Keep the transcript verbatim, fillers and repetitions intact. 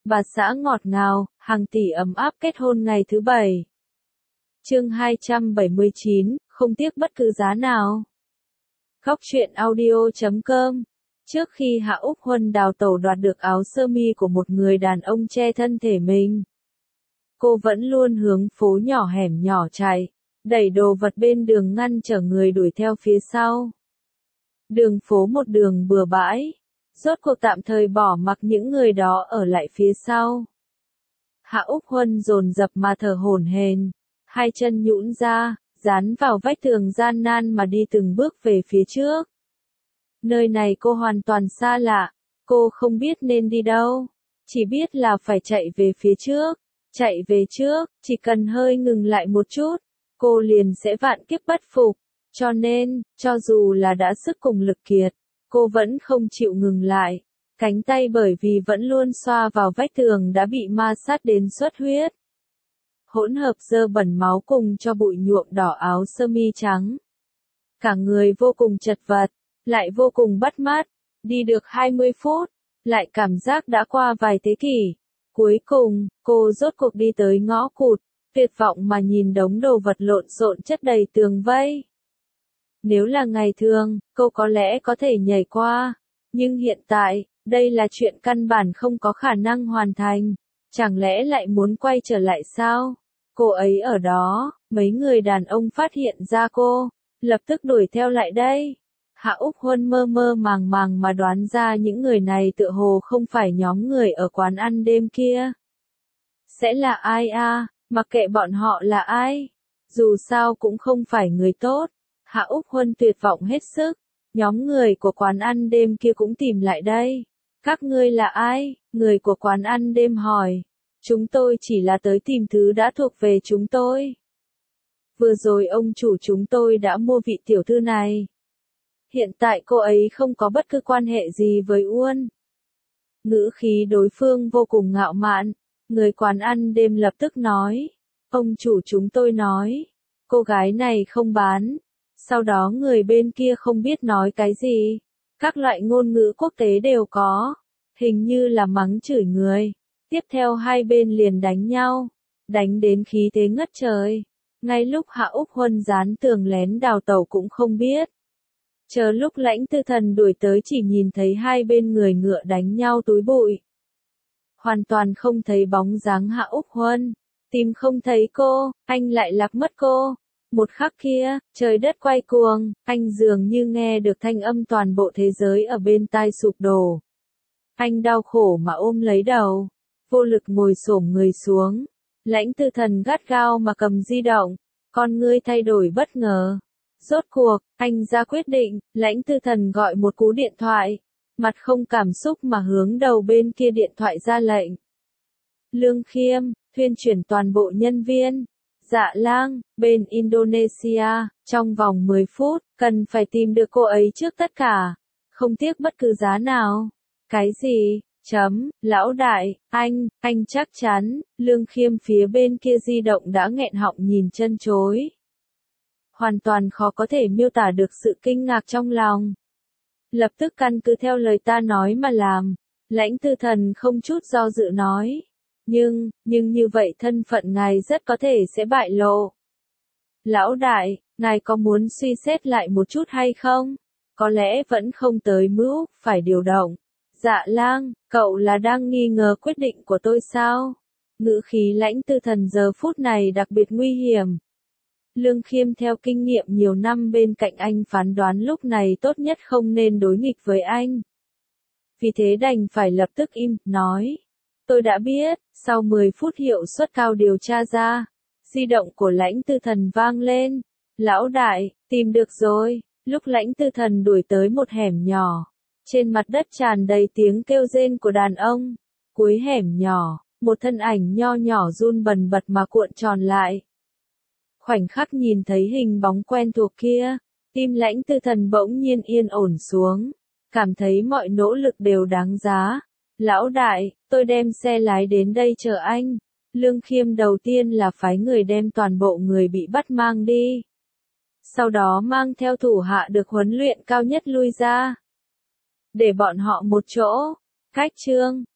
bà xã ngọt ngào, hàng tỷ ấm áp kết hôn ngày thứ bảy. Chương hai trăm bảy mươi chín, không tiếc bất cứ giá nào. Góc truyện audio chấm com. Trước khi Hạ Úc Huân đào tẩu đoạt được áo sơ mi của một người đàn ông che thân thể mình, cô vẫn luôn hướng phố nhỏ hẻm nhỏ chạy, đẩy đồ vật bên đường ngăn trở người đuổi theo phía sau. Đường phố một đường bừa bãi, rốt cuộc tạm thời bỏ mặc những người đó ở lại phía sau. Hạ Úc Huân dồn dập mà thở hổn hển, hai chân nhũn ra, dán vào vách tường gian nan mà đi từng bước về phía trước. Nơi này cô hoàn toàn xa lạ, cô không biết nên đi đâu, chỉ biết là phải chạy về phía trước, chạy về trước, chỉ cần hơi ngừng lại một chút, cô liền sẽ vạn kiếp bất phục, cho nên, cho dù là đã sức cùng lực kiệt, cô vẫn không chịu ngừng lại, cánh tay bởi vì vẫn luôn xoa vào vách tường đã bị ma sát đến xuất huyết. Hỗn hợp dơ bẩn máu cùng cho bụi nhuộm đỏ áo sơ mi trắng. Cả người vô cùng chật vật, lại vô cùng bắt mắt, đi được hai mươi phút, lại cảm giác đã qua vài thế kỷ. Cuối cùng, cô rốt cuộc đi tới ngõ cụt, tuyệt vọng mà nhìn đống đồ vật lộn xộn chất đầy tường vây. Nếu là ngày thường, cô có lẽ có thể nhảy qua, nhưng hiện tại, đây là chuyện căn bản không có khả năng hoàn thành, chẳng lẽ lại muốn quay trở lại sao? Cô ấy ở đó, mấy người đàn ông phát hiện ra cô, lập tức đuổi theo lại đây. Hạ Úc Huân mơ mơ màng màng mà đoán ra những người này tựa hồ không phải nhóm người ở quán ăn đêm kia. Sẽ là ai à, mặc kệ bọn họ là ai, dù sao cũng không phải người tốt. Hạ Úc Huân tuyệt vọng hết sức, nhóm người của quán ăn đêm kia cũng tìm lại đây. Các ngươi là ai? Người của quán ăn đêm hỏi. Chúng tôi chỉ là tới tìm thứ đã thuộc về chúng tôi. Vừa rồi ông chủ chúng tôi đã mua vị tiểu thư này. Hiện tại cô ấy không có bất cứ quan hệ gì với Uân. Ngữ khí đối phương vô cùng ngạo mạn, người quán ăn đêm lập tức nói. Ông chủ chúng tôi nói, cô gái này không bán. Sau đó người bên kia không biết nói cái gì. Các loại ngôn ngữ quốc tế đều có. Hình như là mắng chửi người. Tiếp theo hai bên liền đánh nhau. Đánh đến khí thế ngất trời. Ngay lúc Hạ Úc Huân dán tường lén đào tẩu cũng không biết. Chờ lúc Lãnh Tư Thần đuổi tới chỉ nhìn thấy hai bên người ngựa đánh nhau túi bụi. Hoàn toàn không thấy bóng dáng Hạ Úc Huân. Tìm không thấy cô, anh lại lạc mất cô. Một khắc kia, trời đất quay cuồng, anh dường như nghe được thanh âm toàn bộ thế giới ở bên tai sụp đổ. Anh đau khổ mà ôm lấy đầu, vô lực ngồi xổm người xuống. Lãnh Tư Thần gắt gao mà cầm di động, con ngươi thay đổi bất ngờ. Rốt cuộc, anh ra quyết định, Lãnh Tư Thần gọi một cú điện thoại, mặt không cảm xúc mà hướng đầu bên kia điện thoại ra lệnh. Lương Khiêm, thuyên chuyển toàn bộ nhân viên. Dạ Lang, bên Indonesia, trong vòng mười phút, cần phải tìm được cô ấy trước tất cả, không tiếc bất cứ giá nào. Cái gì? Chấm, lão đại, anh, anh chắc chắn, Lương Khiêm phía bên kia di động đã nghẹn họng nhìn chân chối. Hoàn toàn khó có thể miêu tả được sự kinh ngạc trong lòng. Lập tức căn cứ theo lời ta nói mà làm, Lãnh Tư Thần không chút do dự nói. Nhưng, nhưng như vậy thân phận ngài rất có thể sẽ bại lộ. Lão đại, ngài có muốn suy xét lại một chút hay không? Có lẽ vẫn không tới mức phải điều động. Dạ Lang, cậu là đang nghi ngờ quyết định của tôi sao? Ngữ khí Lãnh Tư Thần giờ phút này đặc biệt nguy hiểm. Lương Khiêm theo kinh nghiệm nhiều năm bên cạnh anh phán đoán lúc này tốt nhất không nên đối nghịch với anh. Vì thế đành phải lập tức im, nói. Tôi đã biết, sau mười phút hiệu suất cao điều tra ra, di động của Lãnh Tư Thần vang lên. Lão đại, tìm được rồi. Lúc Lãnh Tư Thần đuổi tới một hẻm nhỏ, trên mặt đất tràn đầy tiếng kêu rên của đàn ông. Cuối hẻm nhỏ, một thân ảnh nho nhỏ run bần bật mà cuộn tròn lại. Khoảnh khắc nhìn thấy hình bóng quen thuộc kia, tim Lãnh Tư Thần bỗng nhiên yên ổn xuống, cảm thấy mọi nỗ lực đều đáng giá. Lão đại, tôi đem xe lái đến đây chờ anh. Lương Khiêm đầu tiên là phái người đem toàn bộ người bị bắt mang đi. Sau đó mang theo thủ hạ được huấn luyện cao nhất lui ra. Để bọn họ một chỗ. Cách chương.